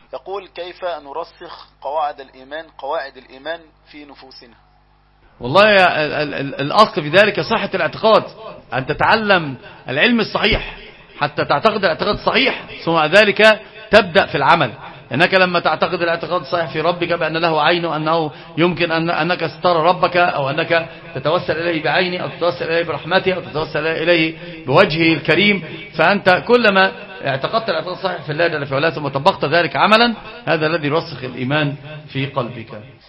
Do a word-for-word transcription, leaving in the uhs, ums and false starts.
يقول: كيف نرسخ قواعد الإيمان قواعد الإيمان في نفوسنا؟ والله ال ال الأصل في ذلك صحة الاعتقاد، أن تتعلم العلم الصحيح حتى تعتقد الاعتقاد الصحيح، ثم ذلك تبدأ في العمل. أنك لما تعتقد الاعتقاد الصحيح في ربك بأن له عين، أنه يمكن أن أنك سترى ربك، أو أنك تتوسل إليه بعينه، أو تتوسل إليه برحمته، أو تتوسل إليه بوجهه الكريم، فأنت كلما اعتقدت الاعتقاد الصحيح في الله جل في علاه ثم طبقت ذلك عملا، هذا الذي يرسخ الإيمان في قلبك.